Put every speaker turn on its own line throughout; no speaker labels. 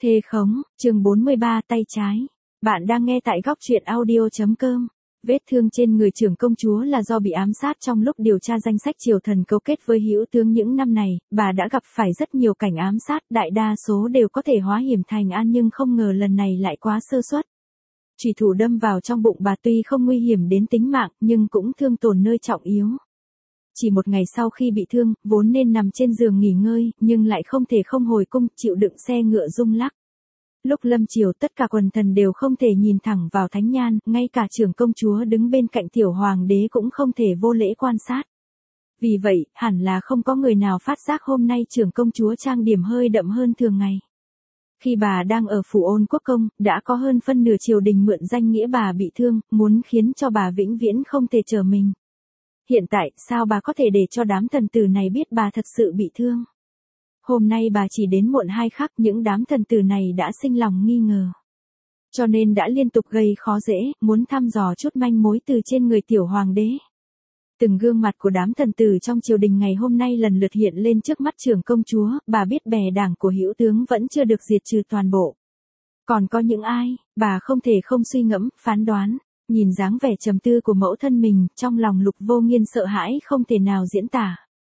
Thề khống, chương 43 tay trái. Bạn đang nghe tại góc truyện audio.com. Vết thương trên người trưởng công chúa là do bị ám sát trong lúc điều tra danh sách triều thần cấu kết với hữu tướng những năm này, bà đã gặp phải rất nhiều cảnh ám sát, đại đa số đều có thể hóa hiểm thành an nhưng không ngờ lần này lại quá sơ suất. Chủy thủ đâm vào trong bụng bà tuy không nguy hiểm đến tính mạng nhưng cũng thương tổn nơi trọng yếu. Chỉ một ngày sau khi bị thương, vốn nên nằm trên giường nghỉ ngơi, nhưng lại không thể không hồi cung, chịu đựng xe ngựa rung lắc. Lúc lâm chiều tất cả quần thần đều không thể nhìn thẳng vào thánh nhan, ngay cả trưởng công chúa đứng bên cạnh tiểu hoàng đế cũng không thể vô lễ quan sát. Vì vậy, hẳn là không có người nào phát giác hôm nay trưởng công chúa trang điểm hơi đậm hơn thường ngày. Khi bà đang ở phủ Ôn Quốc Công, đã có hơn phân nửa triều đình mượn danh nghĩa bà bị thương, muốn khiến cho bà vĩnh viễn không thể trở mình. Hiện tại, sao bà có thể để cho đám thần tử này biết bà thật sự bị thương? Hôm nay bà chỉ đến muộn 2 khắc, những đám thần tử này đã sinh lòng nghi ngờ. Cho nên đã liên tục gây khó dễ, muốn thăm dò chút manh mối từ trên người tiểu hoàng đế. Từng gương mặt của đám thần tử trong triều đình ngày hôm nay lần lượt hiện lên trước mắt trưởng công chúa, bà biết bè đảng của hữu tướng vẫn chưa được diệt trừ toàn bộ. Còn có những ai, bà không thể không suy ngẫm, phán đoán. Nhìn dáng vẻ trầm tư của mẫu thân mình, trong lòng Lục Vô Nghiên sợ hãi không thể nào diễn tả.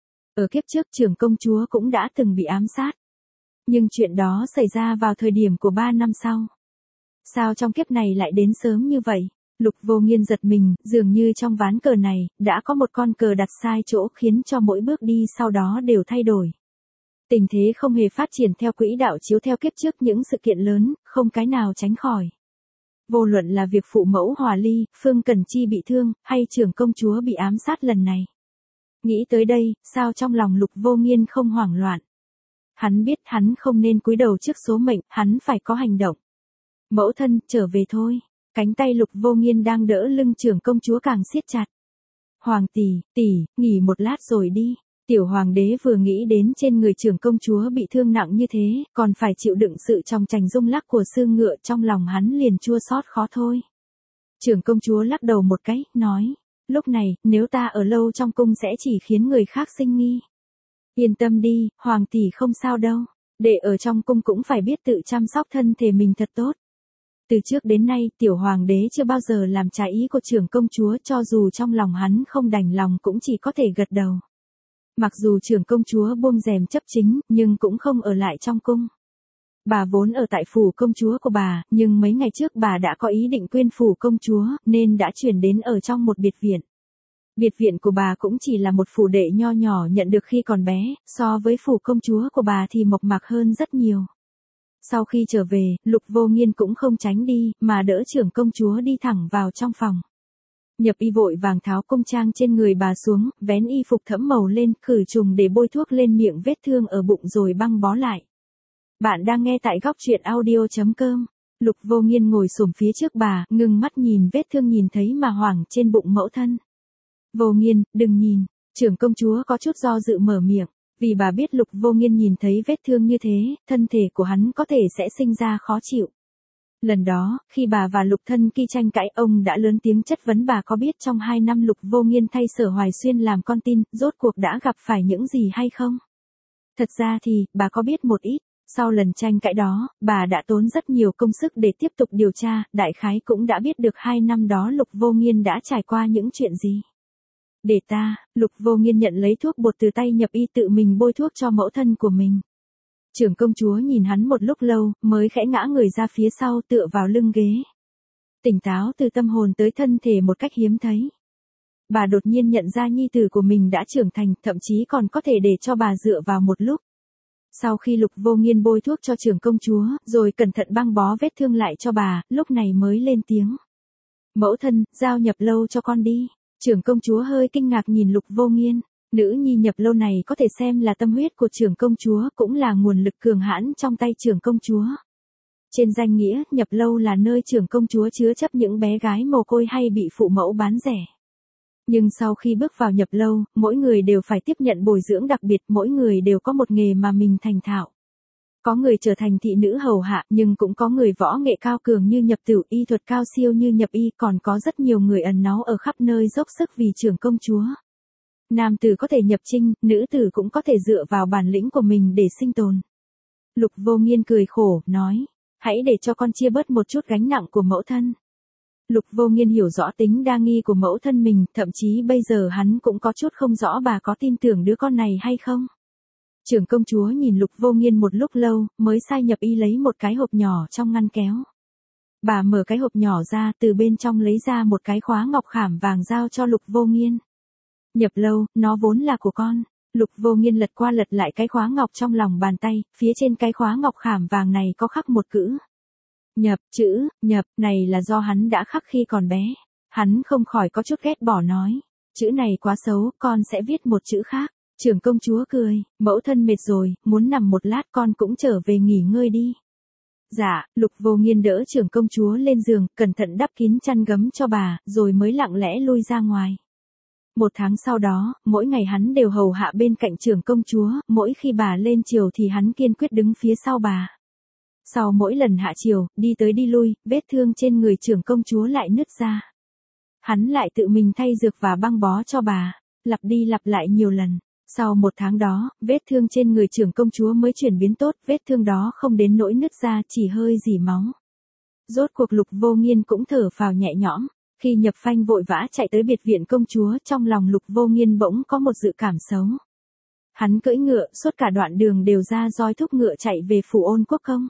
Ở kiếp trước trưởng công chúa cũng đã từng bị ám sát. Nhưng chuyện đó xảy ra vào thời điểm của 3 năm sau. Sao trong kiếp này lại đến sớm như vậy? Lục Vô Nghiên giật mình, dường như trong ván cờ này, đã có một con cờ đặt sai chỗ khiến cho mỗi bước đi sau đó đều thay đổi. Tình thế không hề phát triển theo quỹ đạo chiếu theo kiếp trước những sự kiện lớn, không cái nào tránh khỏi. Vô luận là việc phụ mẫu Hòa Ly, Phương Cẩn Chi bị thương, hay trưởng công chúa bị ám sát lần này. Nghĩ tới đây, sao trong lòng Lục Vô Nghiên không hoảng loạn. Hắn biết hắn không nên cúi đầu trước số mệnh, hắn phải có hành động. Mẫu thân, trở về thôi. Cánh tay Lục Vô Nghiên đang đỡ lưng trưởng công chúa càng siết chặt. Hoàng tỷ, nghỉ một lát rồi đi. Tiểu hoàng đế vừa nghĩ đến trên người trưởng công chúa bị thương nặng như thế, còn phải chịu đựng sự trong trành rung lắc của xương ngựa, trong lòng hắn liền chua xót khó thôi. Trưởng công chúa lắc đầu một cái, nói, lúc này, nếu ta ở lâu trong cung sẽ chỉ khiến người khác sinh nghi. Yên tâm đi, hoàng tỷ không sao đâu, để ở trong cung cũng phải biết tự chăm sóc thân thể mình thật tốt. Từ trước đến nay, tiểu hoàng đế chưa bao giờ làm trái ý của trưởng công chúa, cho dù trong lòng hắn không đành lòng cũng chỉ có thể gật đầu. Mặc dù trưởng công chúa buông rèm chấp chính, nhưng cũng không ở lại trong cung. Bà vốn ở tại phủ công chúa của bà, nhưng mấy ngày trước bà đã có ý định quyên phủ công chúa, nên đã chuyển đến ở trong một biệt viện. Biệt viện của bà cũng chỉ là một phủ đệ nho nhỏ nhận được khi còn bé, so với phủ công chúa của bà thì mộc mạc hơn rất nhiều. Sau khi trở về, Lục Vô Nghiên cũng không tránh đi, mà đỡ trưởng công chúa đi thẳng vào trong phòng. Nhập y vội vàng tháo cung trang trên người bà xuống, vén y phục thẫm màu lên, khử trùng để bôi thuốc lên miệng vết thương ở bụng rồi băng bó lại. Bạn đang nghe tại góc truyện audio.com. Lục Vô Nghiên ngồi xổm phía trước bà, ngưng mắt nhìn vết thương nhìn thấy mà hoảng trên bụng mẫu thân. Vô Nghiên, đừng nhìn. Trưởng công chúa có chút do dự mở miệng, vì bà biết Lục Vô Nghiên nhìn thấy vết thương như thế, thân thể của hắn có thể sẽ sinh ra khó chịu. Lần đó, khi bà và Lục Thân Kỳ tranh cãi, ông đã lớn tiếng chất vấn bà có biết trong 2 năm Lục Vô Nghiên thay Sở Hoài Xuyên làm con tin, rốt cuộc đã gặp phải những gì hay không? Thật ra thì, bà có biết một ít. Sau lần tranh cãi đó, bà đã tốn rất nhiều công sức để tiếp tục điều tra, đại khái cũng đã biết được 2 năm đó Lục Vô Nghiên đã trải qua những chuyện gì. Để ta, Lục Vô Nghiên nhận lấy thuốc bột từ tay nhập y tự mình bôi thuốc cho mẫu thân của mình. Trưởng công chúa nhìn hắn một lúc lâu, mới khẽ ngã người ra phía sau tựa vào lưng ghế. Tỉnh táo từ tâm hồn tới thân thể một cách hiếm thấy. Bà đột nhiên nhận ra nhi tử của mình đã trưởng thành, thậm chí còn có thể để cho bà dựa vào một lúc. Sau khi Lục Vô Nghiên bôi thuốc cho trưởng công chúa, rồi cẩn thận băng bó vết thương lại cho bà, lúc này mới lên tiếng. Mẫu thân, giao Nhập Lâu cho con đi. Trưởng công chúa hơi kinh ngạc nhìn Lục Vô Nghiên. Nữ nhi Nhập Lâu này có thể xem là tâm huyết của trưởng công chúa, cũng là nguồn lực cường hãn trong tay trưởng công chúa. Trên danh nghĩa, Nhập Lâu là nơi trưởng công chúa chứa chấp những bé gái mồ côi hay bị phụ mẫu bán rẻ. Nhưng sau khi bước vào Nhập Lâu, mỗi người đều phải tiếp nhận bồi dưỡng đặc biệt, mỗi người đều có một nghề mà mình thành thạo. Có người trở thành thị nữ hầu hạ, nhưng cũng có người võ nghệ cao cường như Nhập Tửu, y thuật cao siêu như Nhập Y, còn có rất nhiều người ẩn náu ở khắp nơi dốc sức vì trưởng công chúa. Nam tử có thể nhập chinh, nữ tử cũng có thể dựa vào bản lĩnh của mình để sinh tồn. Lục Vô Nghiên cười khổ, nói, hãy để cho con chia bớt một chút gánh nặng của mẫu thân. Lục Vô Nghiên hiểu rõ tính đa nghi của mẫu thân mình, thậm chí bây giờ hắn cũng có chút không rõ bà có tin tưởng đứa con này hay không. Trưởng công chúa nhìn Lục Vô Nghiên một lúc lâu, mới sai nhập y lấy một cái hộp nhỏ trong ngăn kéo. Bà mở cái hộp nhỏ ra, từ bên trong lấy ra một cái khóa ngọc khảm vàng giao cho Lục Vô Nghiên. Nhập Lâu, nó vốn là của con. Lục Vô Nghiên lật qua lật lại cái khóa ngọc trong lòng bàn tay, phía trên cái khóa ngọc khảm vàng này có khắc một chữ. Nhập, chữ, nhập, này là do hắn đã khắc khi còn bé. Hắn không khỏi có chút ghét bỏ nói. Chữ này quá xấu, con sẽ viết một chữ khác. Trưởng công chúa cười, mẫu thân mệt rồi, muốn nằm một lát con cũng trở về nghỉ ngơi đi. Dạ, Lục Vô Nghiên đỡ trưởng công chúa lên giường, cẩn thận đắp kín chăn gấm cho bà, rồi mới lặng lẽ lui ra ngoài. Một tháng sau đó, mỗi ngày hắn đều hầu hạ bên cạnh trưởng công chúa, mỗi khi bà lên triều thì hắn kiên quyết đứng phía sau bà. Sau mỗi lần hạ triều, đi tới đi lui, vết thương trên người trưởng công chúa lại nứt ra. Hắn lại tự mình thay dược và băng bó cho bà, lặp đi lặp lại nhiều lần. Sau một tháng đó, vết thương trên người trưởng công chúa mới chuyển biến tốt, vết thương đó không đến nỗi nứt ra, chỉ hơi rỉ máu. Rốt cuộc Lục Vô Nghiên cũng thở phào nhẹ nhõm. Khi Nhập Phanh vội vã chạy tới biệt viện công chúa, trong lòng Lục Vô Nghiên bỗng có một dự cảm xấu. Hắn cưỡi ngựa, suốt cả đoạn đường đều ra roi thúc ngựa chạy về phủ Ôn Quốc Công.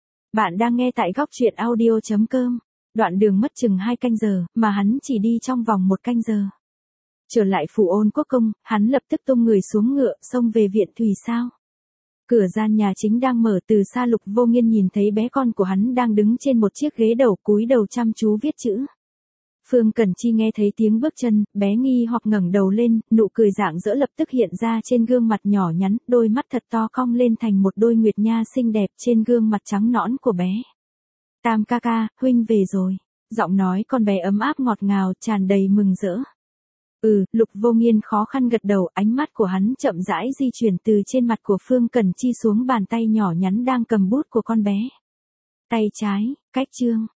Bạn đang nghe tại góc truyện audio.com. Đoạn đường mất chừng 2 canh giờ, mà hắn chỉ đi trong vòng 1 canh giờ. Trở lại phủ Ôn Quốc Công, hắn lập tức tung người xuống ngựa, xông về viện Thùy Sao. Cửa gian nhà chính đang mở, từ xa Lục Vô Nghiên nhìn thấy bé con của hắn đang đứng trên một chiếc ghế đầu, cúi đầu chăm chú viết chữ. Phương Cẩn Chi nghe thấy tiếng bước chân, bé nghi hoặc ngẩng đầu lên, nụ cười rạng rỡ lập tức hiện ra trên gương mặt nhỏ nhắn, đôi mắt thật to cong lên thành một đôi nguyệt nha xinh đẹp trên gương mặt trắng nõn của bé. Tam ca ca, huynh về rồi. Giọng nói con bé ấm áp ngọt ngào, tràn đầy mừng rỡ. Lục Vô Nghiên khó khăn gật đầu, ánh mắt của hắn chậm rãi di chuyển từ trên mặt của Phương Cẩn Chi xuống bàn tay nhỏ nhắn đang cầm bút của con bé. Tay trái, cách chương.